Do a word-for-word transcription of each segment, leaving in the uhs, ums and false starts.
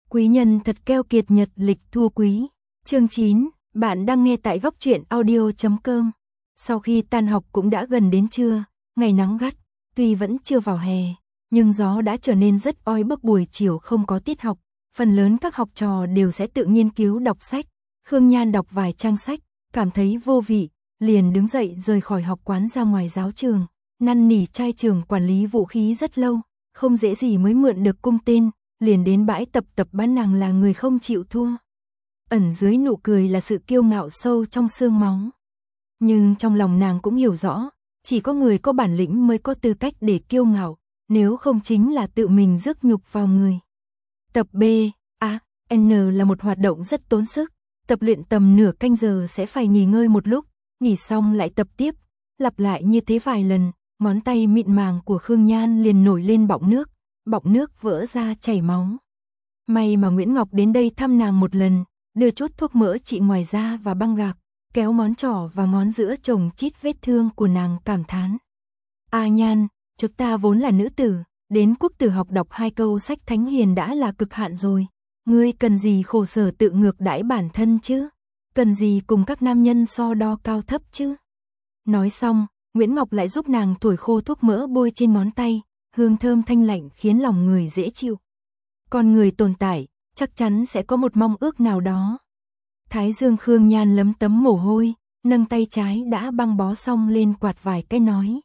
Quý nhân thật keo kiệt, nhật lịch thua quý. Chương chín, bạn đang nghe tại góc truyện audio chấm com. Sau khi tan học cũng đã gần đến trưa, ngày nắng gắt, tuy vẫn chưa vào hè, nhưng gió đã trở nên rất oi bức. Buổi chiều không có tiết học, phần lớn các học trò đều sẽ tự nghiên cứu đọc sách. Khương Nhan đọc vài trang sách, cảm thấy vô vị, liền đứng dậy rời khỏi học quán ra ngoài giáo trường, năn nỉ trai trưởng quản lý vũ khí rất lâu, không dễ gì mới mượn được cung tên, liền đến bãi tập tập bán. Nàng là người không chịu thua. Ẩn dưới nụ cười là sự kiêu ngạo sâu trong xương máu. Nhưng trong lòng nàng cũng hiểu rõ, chỉ có người có bản lĩnh mới có tư cách để kiêu ngạo, nếu không chính là tự mình rước nhục vào người. Tập B, A, N là một hoạt động rất tốn sức, tập luyện tầm nửa canh giờ sẽ phải nghỉ ngơi một lúc, nghỉ xong lại tập tiếp, lặp lại như thế vài lần, ngón tay mịn màng của Khương Nhan liền nổi lên bọng nước, bọng nước vỡ ra chảy máu. May mà Nguyễn Ngọc đến đây thăm nàng một lần, đưa chút thuốc mỡ trị ngoài da và băng gạc, kéo ngón trỏ và ngón giữa chồng chít vết thương của nàng, cảm thán. A Nhan, chúng ta vốn là nữ tử, đến quốc tử học đọc hai câu sách thánh hiền đã là cực hạn rồi. Ngươi cần gì khổ sở tự ngược đãi bản thân chứ? Cần gì cùng các nam nhân so đo cao thấp chứ? Nói xong, Nguyễn Ngọc lại giúp nàng thổi khô thuốc mỡ bôi trên ngón tay, hương thơm thanh lạnh khiến lòng người dễ chịu. Con người tồn tại, chắc chắn sẽ có một mong ước nào đó. Thái dương Khương Nhan lấm tấm mồ hôi, nâng tay trái đã băng bó xong lên quạt vài cái nói.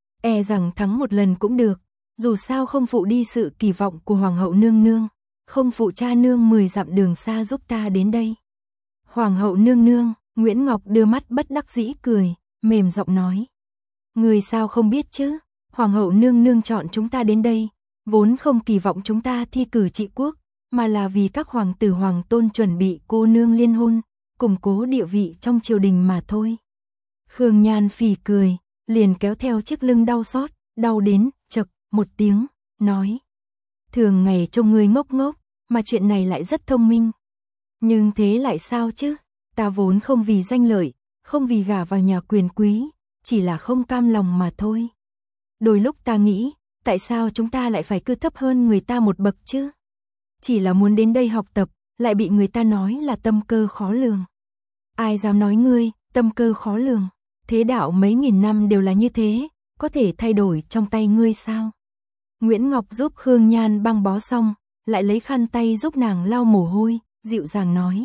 E rằng thắng một lần cũng được, dù sao không phụ đi sự kỳ vọng của Hoàng hậu nương nương, không phụ cha nương mười dặm đường xa giúp ta đến đây. Hoàng hậu nương nương, Nguyễn Ngọc đưa mắt bất đắc dĩ cười, mềm giọng nói. Người sao không biết chứ, Hoàng hậu nương nương chọn chúng ta đến đây, vốn không kỳ vọng chúng ta thi cử trị quốc, mà là vì các hoàng tử hoàng tôn chuẩn bị cô nương liên hôn, củng cố địa vị trong triều đình mà thôi. Khương Nhan phì cười, liền kéo theo chiếc lưng đau xót, đau đến, chậc, một tiếng, nói. Thường ngày trông ngươi ngốc ngốc, mà chuyện này lại rất thông minh. Nhưng thế lại sao chứ, ta vốn không vì danh lợi, không vì gả vào nhà quyền quý, chỉ là không cam lòng mà thôi. Đôi lúc ta nghĩ, tại sao chúng ta lại phải cư thấp hơn người ta một bậc chứ? Chỉ là muốn đến đây học tập, lại bị người ta nói là tâm cơ khó lường. Ai dám nói ngươi, tâm cơ khó lường? Thế đạo mấy nghìn năm đều là như thế, có thể thay đổi trong tay ngươi sao? Nguyễn Ngọc giúp Khương Nhan băng bó xong, lại lấy khăn tay giúp nàng lau mồ hôi, dịu dàng nói.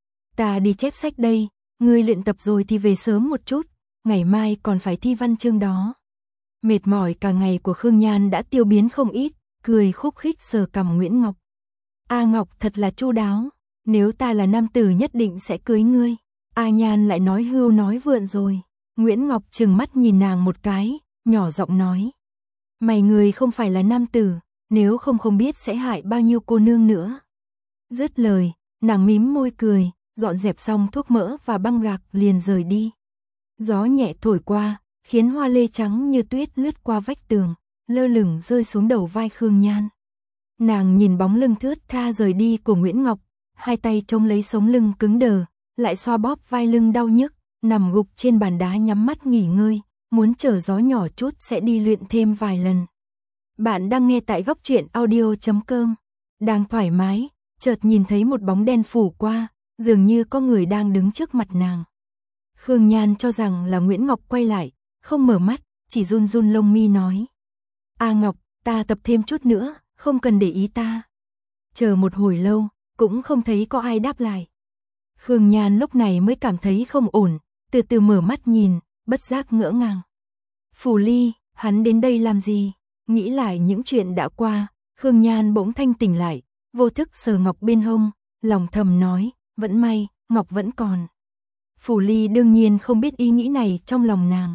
Ta đi chép sách đây, ngươi luyện tập rồi thì về sớm một chút, ngày mai còn phải thi văn chương đó. Mệt mỏi cả ngày của Khương Nhan đã tiêu biến không ít, cười khúc khích sờ cằm Nguyễn Ngọc. A Ngọc thật là chu đáo, nếu ta là nam tử nhất định sẽ cưới ngươi. A Nhan lại nói hưu nói vượn rồi. Nguyễn Ngọc trừng mắt nhìn nàng một cái, nhỏ giọng nói. Mày người không phải là nam tử, nếu không không biết sẽ hại bao nhiêu cô nương nữa. Dứt lời, nàng mím môi cười, dọn dẹp xong thuốc mỡ và băng gạc liền rời đi. Gió nhẹ thổi qua, khiến hoa lê trắng như tuyết lướt qua vách tường, lơ lửng rơi xuống đầu vai Khương Nhan. Nàng nhìn bóng lưng thướt tha rời đi của Nguyễn Ngọc, hai tay chống lấy sống lưng cứng đờ, lại xoa bóp vai lưng đau nhức, nằm gục trên bàn đá nhắm mắt nghỉ ngơi, muốn chờ gió nhỏ chút sẽ đi luyện thêm vài lần. Bạn đang nghe tại góc truyện audio chấm com. Đang thoải mái, chợt nhìn thấy một bóng đen phủ qua, dường như có người đang đứng trước mặt nàng. Khương Nhan cho rằng là Nguyễn Ngọc quay lại, không mở mắt, chỉ run run lông mi nói. A Ngọc, ta tập thêm chút nữa, không cần để ý ta. Chờ một hồi lâu, cũng không thấy có ai đáp lại. Khương Nhan lúc này mới cảm thấy không ổn, từ từ mở mắt nhìn, bất giác ngỡ ngàng. Phủ Ly, hắn đến đây làm gì? Nghĩ lại những chuyện đã qua, Khương Nhan bỗng thanh tỉnh lại, vô thức sờ Ngọc bên hông, lòng thầm nói, vẫn may, Ngọc vẫn còn. Phủ Ly đương nhiên không biết ý nghĩ này trong lòng nàng.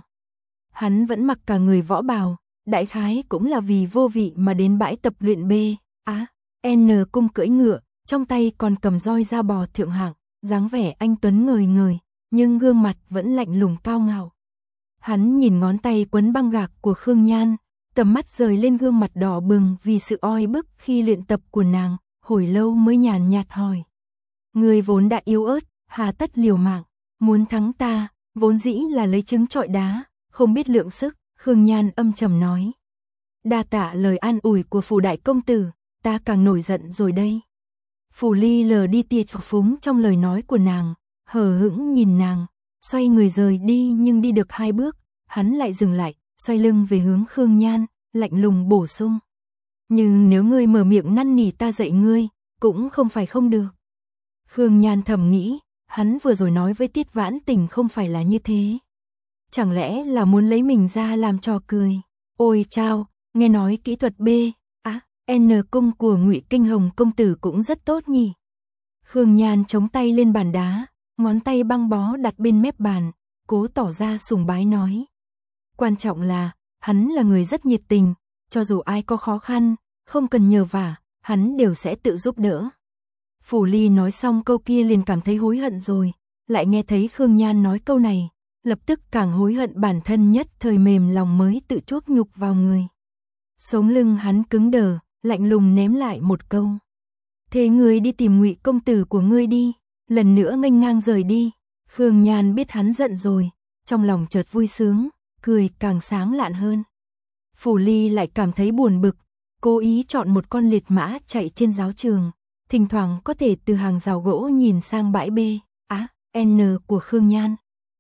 Hắn vẫn mặc cả người võ bào, đại khái cũng là vì vô vị mà đến bãi tập luyện B, á, N cung cưỡi ngựa, trong tay còn cầm roi da bò thượng hạng, dáng vẻ anh tuấn ngời ngời, nhưng gương mặt vẫn lạnh lùng cao ngạo. Hắn nhìn ngón tay quấn băng gạc của Khương Nhan, tầm mắt rời lên gương mặt đỏ bừng vì sự oi bức khi luyện tập của nàng, hồi lâu mới nhàn nhạt hỏi. Người vốn đã yếu ớt, hà tất liều mạng, muốn thắng ta, vốn dĩ là lấy trứng trọi đá, không biết lượng sức, Khương Nhan âm trầm nói. Đa tạ lời an ủi của phủ đại công tử, ta càng nổi giận rồi đây. Phủ Ly lờ đi tia trọc phúng trong lời nói của nàng, hờ hững nhìn nàng, xoay người rời đi nhưng đi được hai bước, hắn lại dừng lại, xoay lưng về hướng Khương Nhan, lạnh lùng bổ sung. Nhưng nếu ngươi mở miệng năn nỉ ta dạy ngươi, cũng không phải không được. Khương Nhan thầm nghĩ, hắn vừa rồi nói với Tiết Vãn Tình không phải là như thế. Chẳng lẽ là muốn lấy mình ra làm trò cười. Ôi chao, nghe nói kỹ thuật B, á, N cung của Ngụy Kinh Hồng công tử cũng rất tốt nhỉ. Khương Nhan chống tay lên bàn đá, ngón tay băng bó đặt bên mép bàn, cố tỏ ra sùng bái nói. Quan trọng là, hắn là người rất nhiệt tình, cho dù ai có khó khăn, không cần nhờ vả, hắn đều sẽ tự giúp đỡ. Phủ Ly nói xong câu kia liền cảm thấy hối hận rồi, lại nghe thấy Khương Nhan nói câu này, lập tức càng hối hận bản thân nhất thời mềm lòng mới tự chuốc nhục vào người. Sống lưng hắn cứng đờ, lạnh lùng ném lại một câu. Thế ngươi đi tìm Ngụy công tử của ngươi đi, lần nữa nghênh ngang rời đi. Khương Nhan biết hắn giận rồi, trong lòng chợt vui sướng, cười càng sáng lạn hơn. Phủ Ly lại cảm thấy buồn bực, cố ý chọn một con liệt mã chạy trên giáo trường, thỉnh thoảng có thể từ hàng rào gỗ nhìn sang bãi B, á, N của Khương Nhan.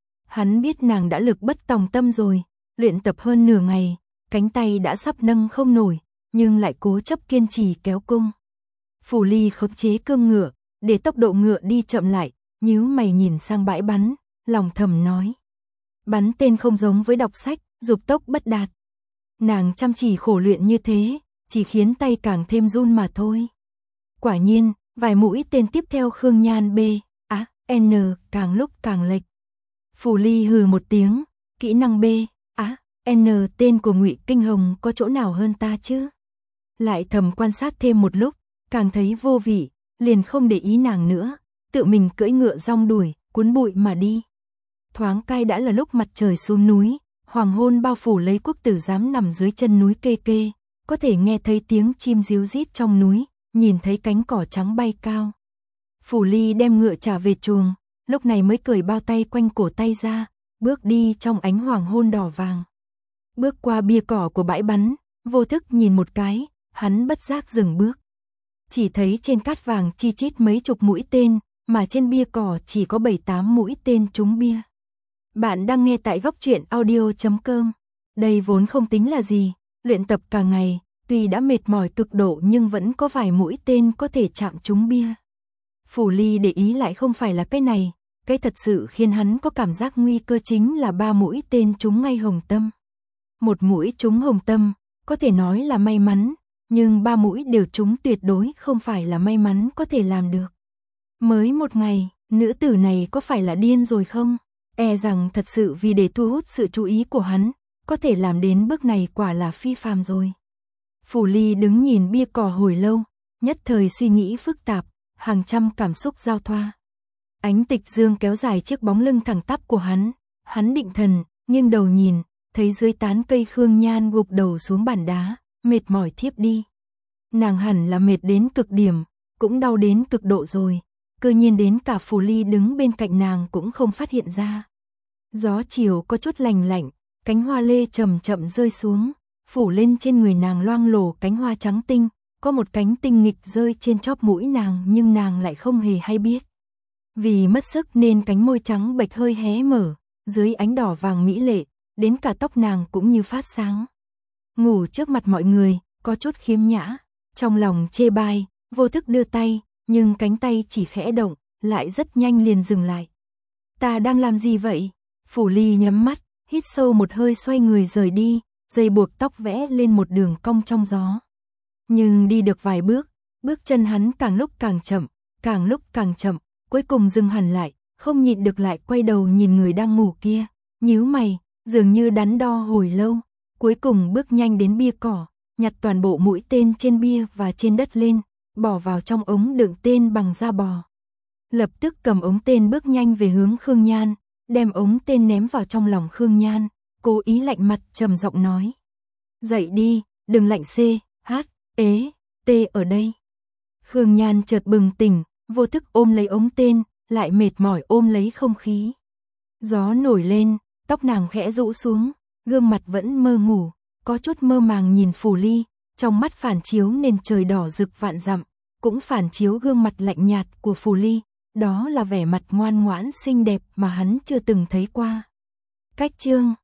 Hắn biết nàng đã lực bất tòng tâm rồi, luyện tập hơn nửa ngày, cánh tay đã sắp nâng không nổi, nhưng lại cố chấp kiên trì kéo cung. Phủ Ly khống chế cương ngựa, để tốc độ ngựa đi chậm lại, nhíu mày nhìn sang bãi bắn, lòng thầm nói. Bắn tên không giống với đọc sách, dục tốc bất đạt. Nàng chăm chỉ khổ luyện như thế, chỉ khiến tay càng thêm run mà thôi. Quả nhiên, vài mũi tên tiếp theo Khương Nhan B, á, N càng lúc càng lệch. Phủ Ly hừ một tiếng, kỹ năng B, á, N tên của Ngụy Kinh Hồng có chỗ nào hơn ta chứ? Lại thầm quan sát thêm một lúc, càng thấy vô vị, liền không để ý nàng nữa, tự mình cưỡi ngựa rong đuổi, cuốn bụi mà đi. Thoáng cai đã là lúc mặt trời xuống núi, hoàng hôn bao phủ lấy quốc tử giám nằm dưới chân núi kê kê, có thể nghe thấy tiếng chim ríu rít trong núi, nhìn thấy cánh cỏ trắng bay cao. Phủ Ly đem ngựa trả về chuồng, lúc này mới cởi bao tay quanh cổ tay ra, bước đi trong ánh hoàng hôn đỏ vàng. Bước qua bia cỏ của bãi bắn, vô thức nhìn một cái, hắn bất giác dừng bước. Chỉ thấy trên cát vàng chi chít mấy chục mũi tên, mà trên bia cỏ chỉ có bảy tám mũi tên trúng bia. Bạn đang nghe tại góc truyện audio chấm com. Đây vốn không tính là gì, luyện tập cả ngày, tuy đã mệt mỏi cực độ nhưng vẫn có vài mũi tên có thể chạm trúng bia. Phủ Ly để ý lại không phải là cái này, cái thật sự khiến hắn có cảm giác nguy cơ chính là ba mũi tên trúng ngay hồng tâm. Một mũi trúng hồng tâm, có thể nói là may mắn, nhưng ba mũi đều trúng tuyệt đối không phải là may mắn có thể làm được. Mới một ngày, nữ tử này có phải là điên rồi không? E rằng thật sự vì để thu hút sự chú ý của hắn, có thể làm đến bước này quả là phi phàm rồi. Phủ Ly đứng nhìn bia cỏ hồi lâu, nhất thời suy nghĩ phức tạp, hàng trăm cảm xúc giao thoa. Ánh tịch dương kéo dài chiếc bóng lưng thẳng tắp của hắn, hắn định thần, nghiêng đầu nhìn, thấy dưới tán cây Khương Nhan gục đầu xuống bàn đá, mệt mỏi thiếp đi. Nàng hẳn là mệt đến cực điểm, cũng đau đến cực độ rồi, cơ nhiên đến cả Phủ Ly đứng bên cạnh nàng cũng không phát hiện ra. Gió chiều có chút lành lạnh, cánh hoa lê chậm chậm rơi xuống, phủ lên trên người nàng loang lổ cánh hoa trắng tinh, có một cánh tinh nghịch rơi trên chóp mũi nàng nhưng nàng lại không hề hay biết. Vì mất sức nên cánh môi trắng bệch hơi hé mở, dưới ánh đỏ vàng mỹ lệ, đến cả tóc nàng cũng như phát sáng. Ngủ trước mặt mọi người, có chút khiếm nhã, trong lòng chê bai, vô thức đưa tay, nhưng cánh tay chỉ khẽ động, lại rất nhanh liền dừng lại. Ta đang làm gì vậy? Phủ Ly nhắm mắt, hít sâu một hơi xoay người rời đi, dây buộc tóc vẽ lên một đường cong trong gió. Nhưng đi được vài bước, bước chân hắn càng lúc càng chậm, càng lúc càng chậm, cuối cùng dừng hẳn lại, không nhịn được lại quay đầu nhìn người đang ngủ kia, nhíu mày, dường như đắn đo hồi lâu, cuối cùng bước nhanh đến bia cỏ, nhặt toàn bộ mũi tên trên bia và trên đất lên, bỏ vào trong ống đựng tên bằng da bò. Lập tức cầm ống tên bước nhanh về hướng Khương Nhan, đem ống tên ném vào trong lòng Khương Nhan, cố ý lạnh mặt trầm giọng nói. Dậy đi, đừng lạnh C, H, ế, T ở đây. Khương Nhan chợt bừng tỉnh, vô thức ôm lấy ống tên, lại mệt mỏi ôm lấy không khí. Gió nổi lên, tóc nàng khẽ rũ xuống, gương mặt vẫn mơ ngủ, có chút mơ màng nhìn Phủ Ly, trong mắt phản chiếu nên trời đỏ rực vạn dặm, cũng phản chiếu gương mặt lạnh nhạt của Phù Ly, đó là vẻ mặt ngoan ngoãn xinh đẹp mà hắn chưa từng thấy qua. Cách chương